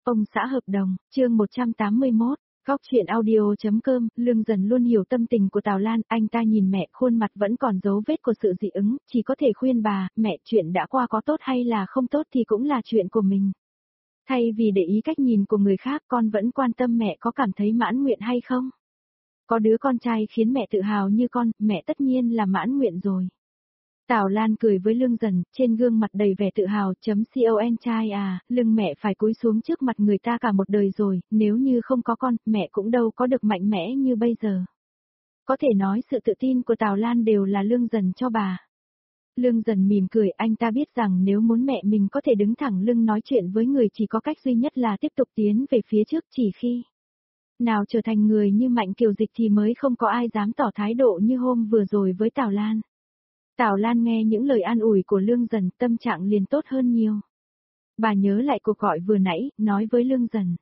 Ông xã hợp đồng, chương 181, góc chuyện audio.com, Lương Dần luôn hiểu tâm tình của Tào Lan, anh ta nhìn mẹ khuôn mặt vẫn còn dấu vết của sự dị ứng, chỉ có thể khuyên bà, mẹ chuyện đã qua có tốt hay là không tốt thì cũng là chuyện của mình. Thay vì để ý cách nhìn của người khác con vẫn quan tâm mẹ có cảm thấy mãn nguyện hay không. Có đứa con trai khiến mẹ tự hào như con, mẹ tất nhiên là mãn nguyện rồi. Tào Lan cười với Lương Dần, trên gương mặt đầy vẻ tự hào, con trai à, lưng mẹ phải cúi xuống trước mặt người ta cả một đời rồi, nếu như không có con, mẹ cũng đâu có được mạnh mẽ như bây giờ. Có thể nói sự tự tin của Tào Lan đều là Lương Dần cho bà. Lương Dần mỉm cười, anh ta biết rằng nếu muốn mẹ mình có thể đứng thẳng lưng nói chuyện với người chỉ có cách duy nhất là tiếp tục tiến về phía trước, chỉ khi nào trở thành người như Mạnh Kiều Dịch thì mới không có ai dám tỏ thái độ như hôm vừa rồi với Tào Lan. Tào Lan nghe những lời an ủi của Lương Dần, tâm trạng liền tốt hơn nhiều. Bà nhớ lại cuộc gọi vừa nãy, nói với Lương Dần.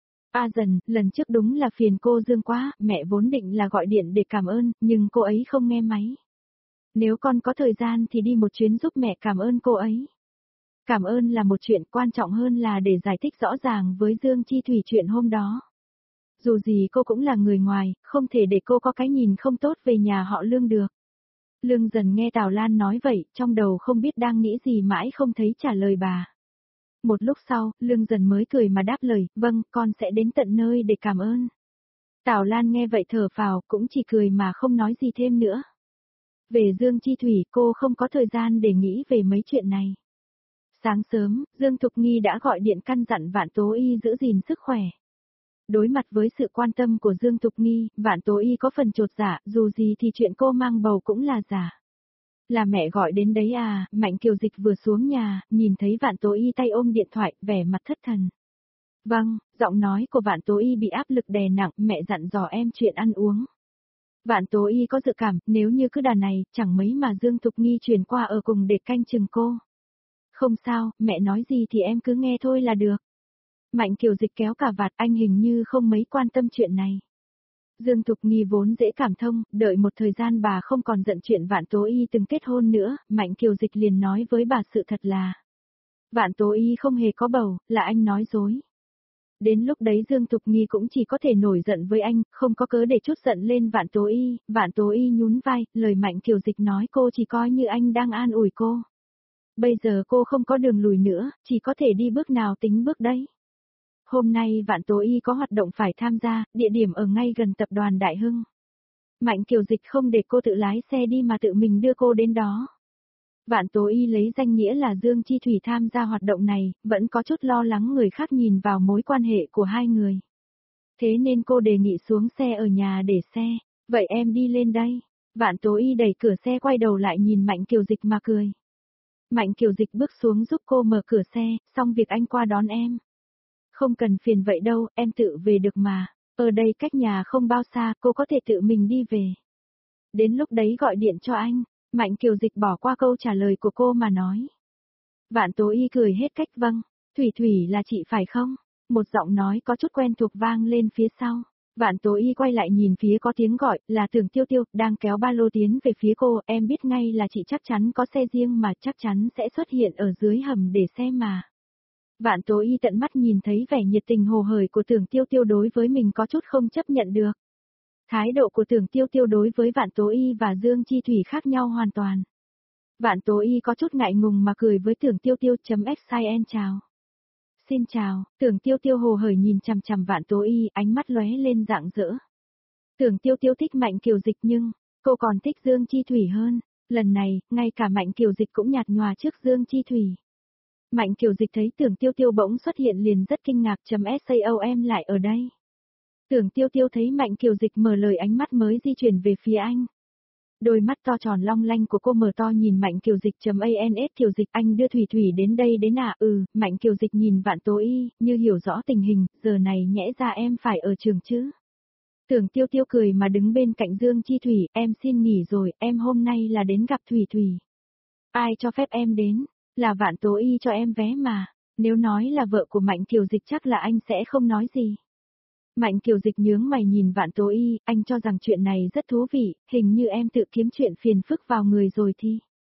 Dần, lần trước đúng là phiền cô Dương quá, mẹ vốn định là gọi điện để cảm ơn, nhưng cô ấy không nghe máy. Nếu con có thời gian thì đi một chuyến giúp mẹ cảm ơn cô ấy. Cảm ơn là một chuyện, quan trọng hơn là để giải thích rõ ràng với Dương Chi Thủy chuyện hôm đó. Dù gì cô cũng là người ngoài, không thể để cô có cái nhìn không tốt về nhà họ Lương được. Lương Dần nghe Tào Lan nói vậy, trong đầu không biết đang nghĩ gì mãi không thấy trả lời bà. Một lúc sau, Lương Dần mới cười mà đáp lời, vâng, con sẽ đến tận nơi để cảm ơn. Tào Lan nghe vậy thở phào, cũng chỉ cười mà không nói gì thêm nữa. Về Dương Chi Thủy, cô không có thời gian để nghĩ về mấy chuyện này. Sáng sớm, Dương Thục Nghi đã gọi điện căn dặn Vạn Tố Y giữ gìn sức khỏe. Đối mặt với sự quan tâm của Dương Thục Nghi, Vạn Tố Y có phần chột dạ, dù gì thì chuyện cô mang bầu cũng là giả. Là mẹ gọi đến đấy à, Mạnh Kiều Dịch vừa xuống nhà, nhìn thấy Vạn Tố Y tay ôm điện thoại, vẻ mặt thất thần. Vâng, giọng nói của Vạn Tố Y bị áp lực đè nặng, mẹ dặn dò em chuyện ăn uống. Vạn Tố Y có dự cảm, nếu như cứ đà này, chẳng mấy mà Dương Thục Nghi chuyển qua ở cùng để canh chừng cô. Không sao, mẹ nói gì thì em cứ nghe thôi là được. Mạnh Kiều Dịch kéo cả vạt, anh hình như không mấy quan tâm chuyện này. Dương Thục Nghi vốn dễ cảm thông, đợi một thời gian bà không còn giận chuyện Vạn Tố Y từng kết hôn nữa, Mạnh Kiều Dịch liền nói với bà sự thật là Vạn Tố Y không hề có bầu, là anh nói dối. Đến lúc đấy Dương Thục Nghi cũng chỉ có thể nổi giận với anh, không có cớ để trút giận lên Vạn Tố Y nhún vai, lời Mạnh Kiều Dịch nói cô chỉ coi như anh đang an ủi cô. Bây giờ cô không có đường lùi nữa, chỉ có thể đi bước nào tính bước đấy. Hôm nay Vạn Tố Y có hoạt động phải tham gia, địa điểm ở ngay gần tập đoàn Đại Hưng. Mạnh Kiều Dịch không để cô tự lái xe đi mà tự mình đưa cô đến đó. Vạn Tố Y lấy danh nghĩa là Dương Chi Thủy tham gia hoạt động này, vẫn có chút lo lắng người khác nhìn vào mối quan hệ của hai người. Thế nên cô đề nghị xuống xe ở nhà để xe, vậy em đi lên đây. Vạn Tố Y đẩy cửa xe quay đầu lại nhìn Mạnh Kiều Dịch mà cười. Mạnh Kiều Dịch bước xuống giúp cô mở cửa xe, xong việc anh qua đón em. Không cần phiền vậy đâu, em tự về được mà. Ở đây cách nhà không bao xa, cô có thể tự mình đi về. Đến lúc đấy gọi điện cho anh. Mạnh Kiều Dịch bỏ qua câu trả lời của cô mà nói. Vạn Tố Y cười hết cách, vâng. Thủy Thủy là chị phải không? Một giọng nói có chút quen thuộc vang lên phía sau. Vạn Tố Y quay lại nhìn phía có tiếng gọi, là Tưởng Tiêu Tiêu, đang kéo ba lô tiến về phía cô, em biết ngay là chị chắc chắn có xe riêng mà chắc chắn sẽ xuất hiện ở dưới hầm để xem mà. Vạn Tố Y tận mắt nhìn thấy vẻ nhiệt tình hồ hởi của Tưởng Tiêu Tiêu đối với mình có chút không chấp nhận được. Thái độ của Tưởng Tiêu Tiêu đối với Vạn Tố Y và Dương Chi Thủy khác nhau hoàn toàn. Vạn Tố Y có chút ngại ngùng mà cười với Tưởng Tiêu Tiêu xin chào. Xin chào, Tưởng Tiêu Tiêu hồ hởi nhìn chằm chằm Vạn Tố Y, ánh mắt lóe lên rạng rỡ. Tưởng Tiêu Tiêu thích Mạnh Kiều Dịch nhưng, cô còn thích Dương Chi Thủy hơn. Lần này, ngay cả Mạnh Kiều Dịch cũng nhạt nhòa trước Dương Chi Thủy. Mạnh Kiều Dịch thấy Tưởng Tiêu Tiêu bỗng xuất hiện liền rất kinh ngạc sao em lại ở đây. Tưởng Tiêu Tiêu thấy Mạnh Kiều Dịch mở lời ánh mắt mới di chuyển về phía anh. Đôi mắt to tròn long lanh của cô mở to nhìn Mạnh Kiều Dịch Kiều Dịch anh đưa Thủy Thủy đến đây đến à? Mạnh Kiều Dịch nhìn Vạn Tố Y, như hiểu rõ tình hình, giờ này nhẽ ra em phải ở trường chứ. Tưởng Tiêu Tiêu cười mà đứng bên cạnh Dương Chi Thủy, em xin nghỉ rồi, em hôm nay là đến gặp Thủy Thủy. Ai cho phép em đến? Là Vạn Tố Y cho em vé mà, nếu nói là vợ của Mạnh Kiều Dịch chắc là anh sẽ không nói gì. Mạnh Kiều Dịch nhướng mày nhìn Vạn Tố Y, anh cho rằng chuyện này rất thú vị, hình như em tự kiếm chuyện phiền phức vào người rồi thì.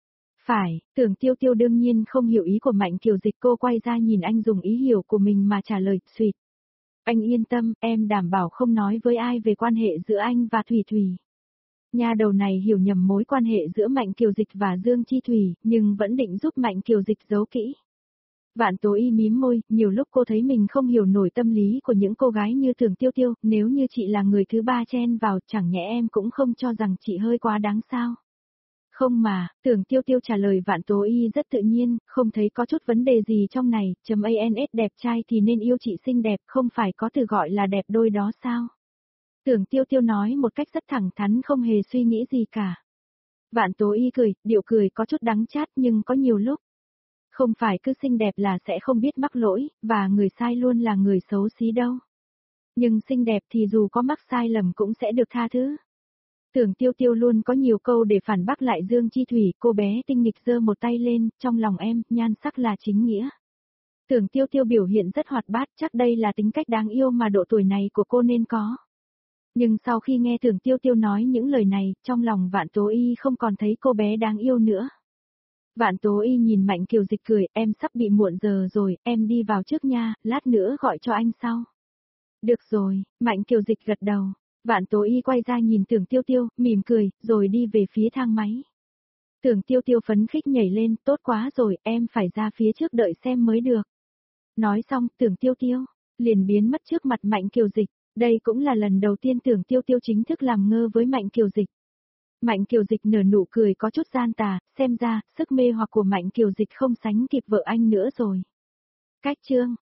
Phải, Tưởng Tiêu Tiêu đương nhiên không hiểu ý của Mạnh Kiều Dịch, cô quay ra nhìn anh dùng ý hiểu của mình mà trả lời, xuyệt. Anh yên tâm, em đảm bảo không nói với ai về quan hệ giữa anh và Thủy Thủy. Nha đầu này hiểu nhầm mối quan hệ giữa Mạnh Kiều Dịch và Dương Chi Thủy, nhưng vẫn định giúp Mạnh Kiều Dịch giấu kỹ. Vạn Tố Y mím môi, nhiều lúc cô thấy mình không hiểu nổi tâm lý của những cô gái như Tưởng Tiêu Tiêu, nếu như chị là người thứ ba chen vào, chẳng nhẽ em cũng không cho rằng chị hơi quá đáng sao? Không mà, Tưởng Tiêu Tiêu trả lời Vạn Tố Y rất tự nhiên, không thấy có chút vấn đề gì trong này, ANS đẹp trai thì nên yêu chị xinh đẹp, không phải có từ gọi là đẹp đôi đó sao? Tưởng Tiêu Tiêu nói một cách rất thẳng thắn, không hề suy nghĩ gì cả. Vạn Tố Y cười, điệu cười có chút đắng chát nhưng có nhiều lúc. Không phải cứ xinh đẹp là sẽ không biết mắc lỗi, và người sai luôn là người xấu xí đâu. Nhưng xinh đẹp thì dù có mắc sai lầm cũng sẽ được tha thứ. Tưởng Tiêu Tiêu luôn có nhiều câu để phản bác lại Dương Chi Thủy, cô bé tinh nghịch giơ một tay lên, trong lòng em, nhan sắc là chính nghĩa. Tưởng Tiêu Tiêu biểu hiện rất hoạt bát, chắc đây là tính cách đáng yêu mà độ tuổi này của cô nên có. Nhưng sau khi nghe Tưởng Tiêu Tiêu nói những lời này, trong lòng Vạn Tố Y không còn thấy cô bé đáng yêu nữa. Vạn Tố Y nhìn Mạnh Kiều Dịch cười, em sắp bị muộn giờ rồi, em đi vào trước nha, lát nữa gọi cho anh sau. Được rồi, Mạnh Kiều Dịch gật đầu. Vạn Tố Y quay ra nhìn Tưởng Tiêu Tiêu, mỉm cười, rồi đi về phía thang máy. Tưởng Tiêu Tiêu phấn khích nhảy lên, tốt quá rồi, em phải ra phía trước đợi xem mới được. Nói xong, Tưởng Tiêu Tiêu liền biến mất trước mặt Mạnh Kiều Dịch. Đây cũng là lần đầu tiên Tưởng Tiêu Tiêu chính thức làm ngơ với Mạnh Kiều Dịch. Mạnh Kiều Dịch nở nụ cười có chút gian tà, xem ra, sức mê hoặc của Mạnh Kiều Dịch không sánh kịp vợ anh nữa rồi. Cách chương